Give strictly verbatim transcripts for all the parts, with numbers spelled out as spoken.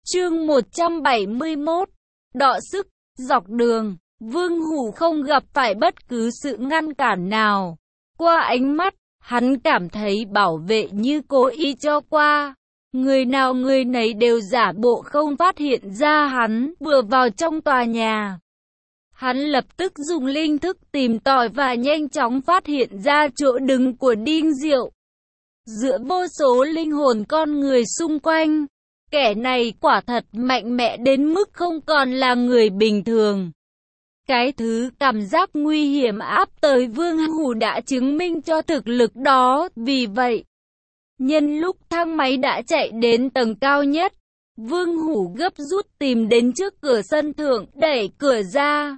Chương một trăm bảy mươi mốt. Đọ sức. Dọc đường, Vương Hủ không gặp phải bất cứ sự ngăn cản nào. Qua ánh mắt, hắn cảm thấy bảo vệ như cố ý cho qua. Người nào người nấy đều giả bộ không phát hiện ra hắn vừa vào trong tòa nhà. Hắn lập tức dùng linh thức tìm tòi và nhanh chóng phát hiện ra chỗ đứng của Đinh Diệu. Giữa vô số linh hồn con người xung quanh, kẻ này quả thật mạnh mẽ đến mức không còn là người bình thường. Cái thứ cảm giác nguy hiểm áp tới Vương Hủ đã chứng minh cho thực lực đó. Vì vậy, nhân lúc thang máy đã chạy đến tầng cao nhất, Vương Hủ gấp rút tìm đến trước cửa sân thượng, đẩy cửa ra.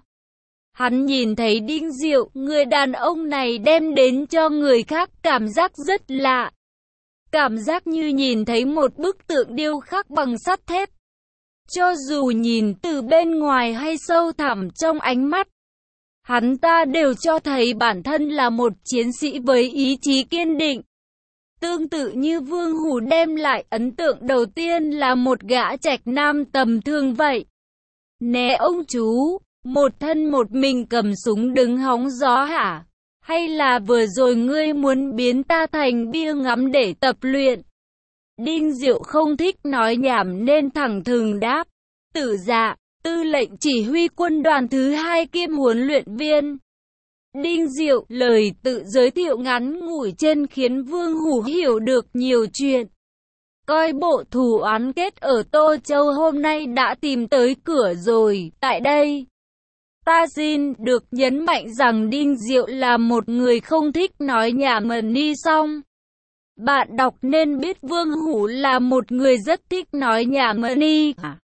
Hắn nhìn thấy Đinh Diệu, người đàn ông này đem đến cho người khác cảm giác rất lạ. Cảm giác như nhìn thấy một bức tượng điêu khắc bằng sắt thép. Cho dù nhìn từ bên ngoài hay sâu thẳm trong ánh mắt, hắn ta đều cho thấy bản thân là một chiến sĩ với ý chí kiên định. Tương tự như Vương Hủ đem lại ấn tượng đầu tiên là một gã trạch nam tầm thường vậy. Nè ông chú, một thân một mình cầm súng đứng hóng gió hả? Hay là vừa rồi ngươi muốn biến ta thành bia ngắm để tập luyện? Đinh Diệu không thích nói nhảm nên thẳng thừng đáp. Tử dạ, tư lệnh chỉ huy quân đoàn thứ hai kiêm huấn luyện viên. Đinh Diệu, lời tự giới thiệu ngắn ngủi trên khiến Vương Hủ hiểu được nhiều chuyện. Coi bộ thù oán kết ở Tô Châu hôm nay đã tìm tới cửa rồi. Tại đây, ta xin được nhấn mạnh rằng Đinh Diệu là một người không thích nói nhảm ni xong. Bạn đọc nên biết Vương Hủ là một người rất thích nói nhảm ni.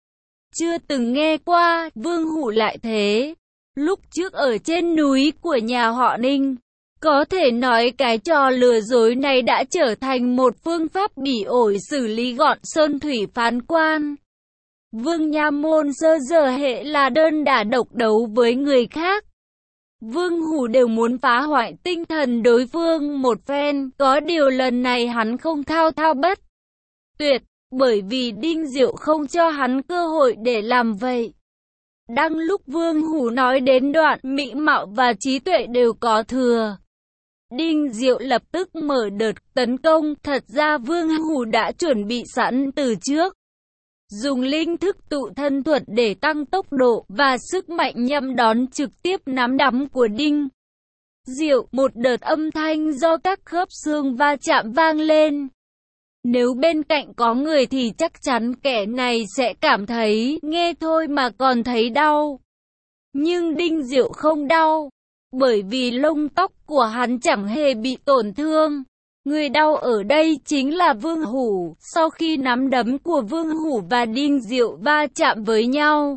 Chưa từng nghe qua, Vương Hủ lại thế. Lúc trước ở trên núi của nhà họ Ninh, có thể nói cái trò lừa dối này đã trở thành một phương pháp bỉ ổi xử lý gọn sơn thủy phán quan. Vương Nha Môn sơ giờ hệ là đơn đả độc đấu với người khác. Vương Hủ đều muốn phá hoại tinh thần đối phương một phen, có điều lần này hắn không thao thao bất tuyệt, bởi vì Đinh Diệu không cho hắn cơ hội để làm vậy. Đang lúc Vương Hủ nói đến đoạn mỹ mạo và trí tuệ đều có thừa, Đinh Diệu lập tức mở đợt tấn công. Thật ra Vương Hủ đã chuẩn bị sẵn từ trước, dùng linh thức tụ thân thuật để tăng tốc độ và sức mạnh nhằm đón trực tiếp nắm đấm của Đinh Diệu. Một đợt âm thanh do các khớp xương va chạm vang lên. Nếu bên cạnh có người thì chắc chắn kẻ này sẽ cảm thấy nghe thôi mà còn thấy đau. Nhưng Đinh Diệu không đau, bởi vì lông tóc của hắn chẳng hề bị tổn thương. Người đau ở đây chính là Vương Hủ. Sau khi nắm đấm của Vương Hủ và Đinh Diệu va chạm với nhau,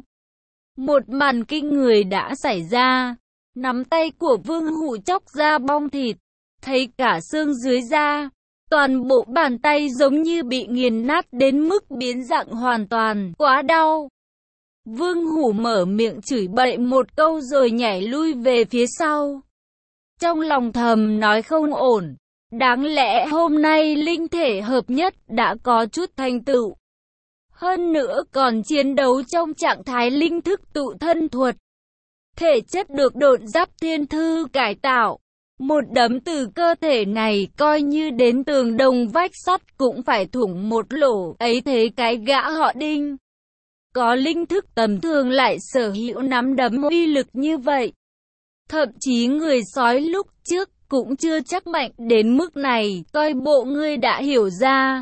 một màn kinh người đã xảy ra. Nắm tay của Vương Hủ chóc ra bong thịt, thấy cả xương dưới da. Toàn bộ bàn tay giống như bị nghiền nát đến mức biến dạng hoàn toàn, quá đau. Vương Hủ mở miệng chửi bậy một câu rồi nhảy lui về phía sau. Trong lòng thầm nói không ổn. Đáng lẽ hôm nay linh thể hợp nhất đã có chút thành tựu. Hơn nữa còn chiến đấu trong trạng thái linh thức tụ thân thuật. Thể chất được độn giáp thiên thư cải tạo. Một đấm từ cơ thể này coi như đến tường đồng vách sắt cũng phải thủng một lỗ. Ấy thế cái gã họ Đinh có linh thức tầm thường lại sở hữu nắm đấm uy lực như vậy. Thậm chí người sói lúc trước cũng chưa chắc mạnh đến mức này, coi bộ ngươi đã hiểu ra.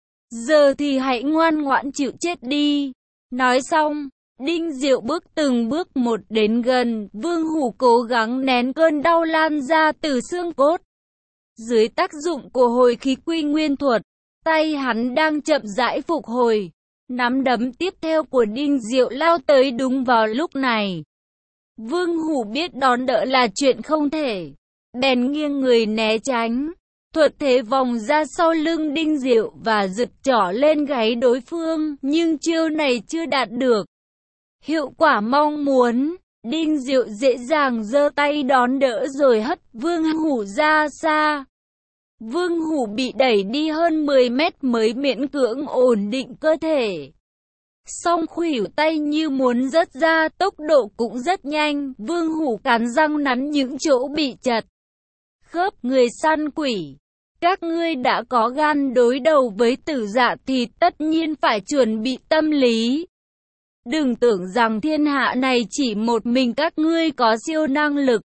Giờ thì hãy ngoan ngoãn chịu chết đi. Nói xong, Đinh Diệu bước từng bước một đến gần. Vương Hủ cố gắng nén cơn đau lan ra từ xương cốt. Dưới tác dụng của hồi khí quy nguyên thuật, tay hắn đang chậm rãi phục hồi. Nắm đấm tiếp theo của Đinh Diệu lao tới đúng vào lúc này. Vương Hủ biết đón đỡ là chuyện không thể, bèn nghiêng người né tránh, thuật thế vòng ra sau lưng Đinh Diệu và giật trỏ lên gáy đối phương, nhưng chiêu này chưa đạt được hiệu quả mong muốn. Đinh Diệu dễ dàng giơ tay đón đỡ rồi hất Vương Hủ ra xa. Vương Hủ bị đẩy đi hơn mười mét mới miễn cưỡng ổn định cơ thể. song khuỷu tay như muốn rớt ra, tốc độ cũng rất nhanh. Vương Hủ cắn răng nắn những chỗ bị chật khớp. Người săn quỷ, các ngươi đã có gan đối đầu với Tử Dạ thì tất nhiên phải chuẩn bị tâm lý. Đừng tưởng rằng thiên hạ này chỉ một mình các ngươi có siêu năng lực.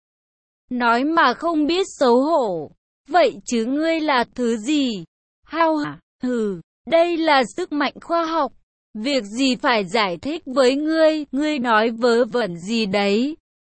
Nói mà không biết xấu hổ. Vậy chứ ngươi là thứ gì? Hao hả? Hừ, đây là sức mạnh khoa học. Việc gì phải giải thích với ngươi, ngươi nói vớ vẩn gì đấy.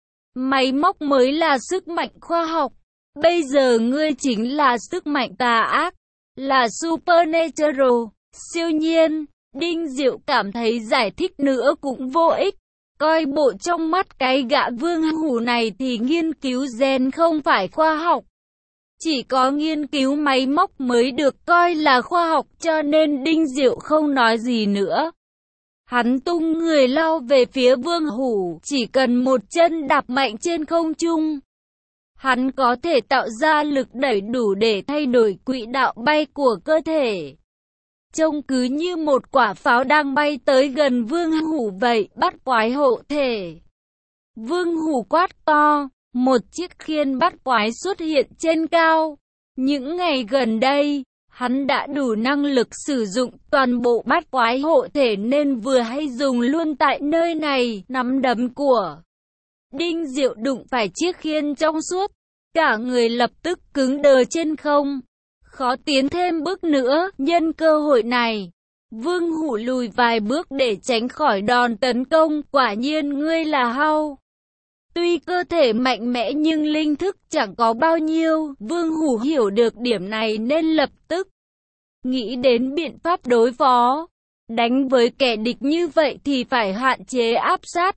Máy móc mới là sức mạnh khoa học. Bây giờ ngươi chính là sức mạnh tà ác, là supernatural, siêu nhiên. Đinh Diệu cảm thấy giải thích nữa cũng vô ích. Coi bộ trong mắt cái gã Vương Hủ này thì nghiên cứu gen không phải khoa học. Chỉ có nghiên cứu máy móc mới được coi là khoa học, cho nên Đinh Diệu không nói gì nữa. Hắn tung người lao về phía Vương Hủ, chỉ cần một chân đạp mạnh trên không trung. Hắn có thể tạo ra lực đẩy đủ để thay đổi quỹ đạo bay của cơ thể. Trông cứ như một quả pháo đang bay tới gần Vương Hủ vậy. Bắt quái hộ thể. Vương Hủ quát to, một chiếc khiên bắt quái xuất hiện trên cao. Những ngày gần đây, hắn đã đủ năng lực sử dụng toàn bộ bắt quái hộ thể nên vừa hay dùng luôn tại nơi này. Nắm đấm của Đinh Diệu đụng phải chiếc khiên trong suốt, cả người lập tức cứng đờ trên không. Khó tiến thêm bước nữa. Nhân cơ hội này, Vương Hủ lùi vài bước để tránh khỏi đòn tấn công. Quả nhiên ngươi là Hao. Tuy cơ thể mạnh mẽ nhưng linh thức chẳng có bao nhiêu. Vương Hủ hiểu được điểm này nên lập tức nghĩ đến biện pháp đối phó. Đánh với kẻ địch như vậy thì phải hạn chế áp sát.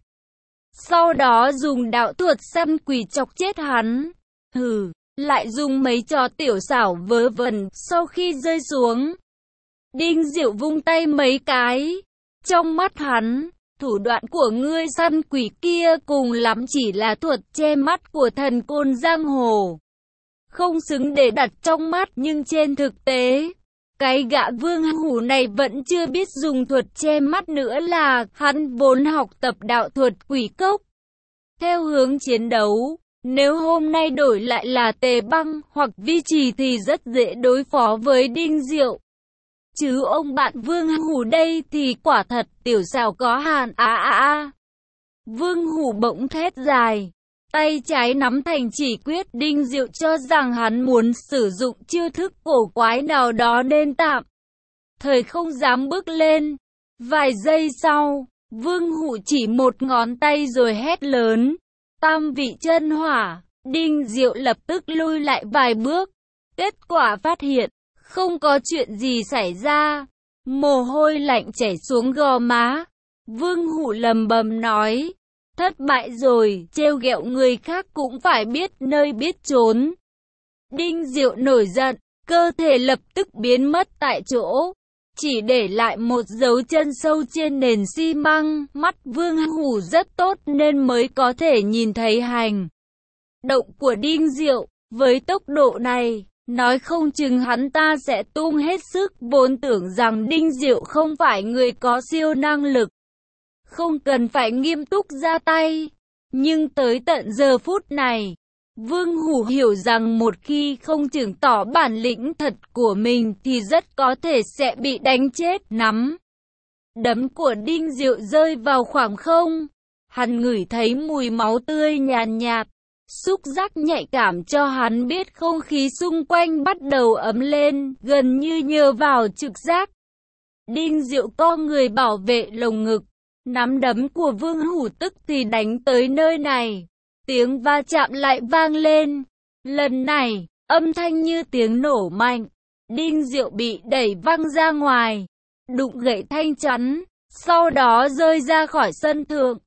Sau đó dùng đạo thuật săn quỷ chọc chết hắn. Hừ, lại dùng mấy trò tiểu xảo vớ vẩn. Sau khi rơi xuống, Đinh Diệu vung tay mấy cái. Trong mắt hắn, thủ đoạn của ngươi săn quỷ kia cùng lắm chỉ là thuật che mắt của thần côn giang hồ. Không xứng để đặt trong mắt, nhưng trên thực tế, cái gã Vương Hủ này vẫn chưa biết dùng thuật che mắt nữa là hắn vốn học tập đạo thuật quỷ cốc. Theo hướng chiến đấu, nếu hôm nay đổi lại là Tề Băng hoặc Vi Trì thì rất dễ đối phó với Đinh Diệu. Chứ ông bạn Vương Hủ đây thì quả thật tiểu xảo có hạn. À à à. Vương Hủ bỗng thét dài, tay trái nắm thành chỉ quyết. Đinh Diệu cho rằng hắn muốn sử dụng chiêu thức cổ quái nào đó nên tạm thời không dám bước lên. Vài giây sau, Vương Hủ chỉ một ngón tay rồi hét lớn, tam vị chân hỏa. Đinh Diệu lập tức lui lại vài bước. Kết quả phát hiện không có chuyện gì xảy ra. Mồ hôi lạnh chảy xuống gò má. Vương Hủ lầm bầm nói, thất bại rồi, trêu ghẹo người khác cũng phải biết nơi biết trốn. Đinh Diệu nổi giận, cơ thể lập tức biến mất tại chỗ, chỉ để lại một dấu chân sâu trên nền xi măng. Mắt Vương Hủ rất tốt nên mới có thể nhìn thấy hành động của Đinh Diệu. Với tốc độ này, nói không chừng hắn ta sẽ tung hết sức. Vốn tưởng rằng Đinh Diệu không phải người có siêu năng lực, không cần phải nghiêm túc ra tay. Nhưng tới tận giờ phút này, Vương Hủ hiểu rằng một khi không chứng tỏ bản lĩnh thật của mình thì rất có thể sẽ bị đánh chết. Nắm đấm của Đinh Diệu rơi vào khoảng không. Hắn ngửi thấy mùi máu tươi nhàn nhạt, xúc giác nhạy cảm cho hắn biết không khí xung quanh bắt đầu ấm lên, gần như nhờ vào trực giác. Đinh Diệu co người bảo vệ lồng ngực. Nắm đấm của Vương Hủ tức thì đánh tới nơi này. Tiếng va chạm lại vang lên. Lần này, âm thanh như tiếng nổ mạnh. Đinh Diệu bị đẩy văng ra ngoài, đụng gậy thanh chắn, sau đó rơi ra khỏi sân thượng.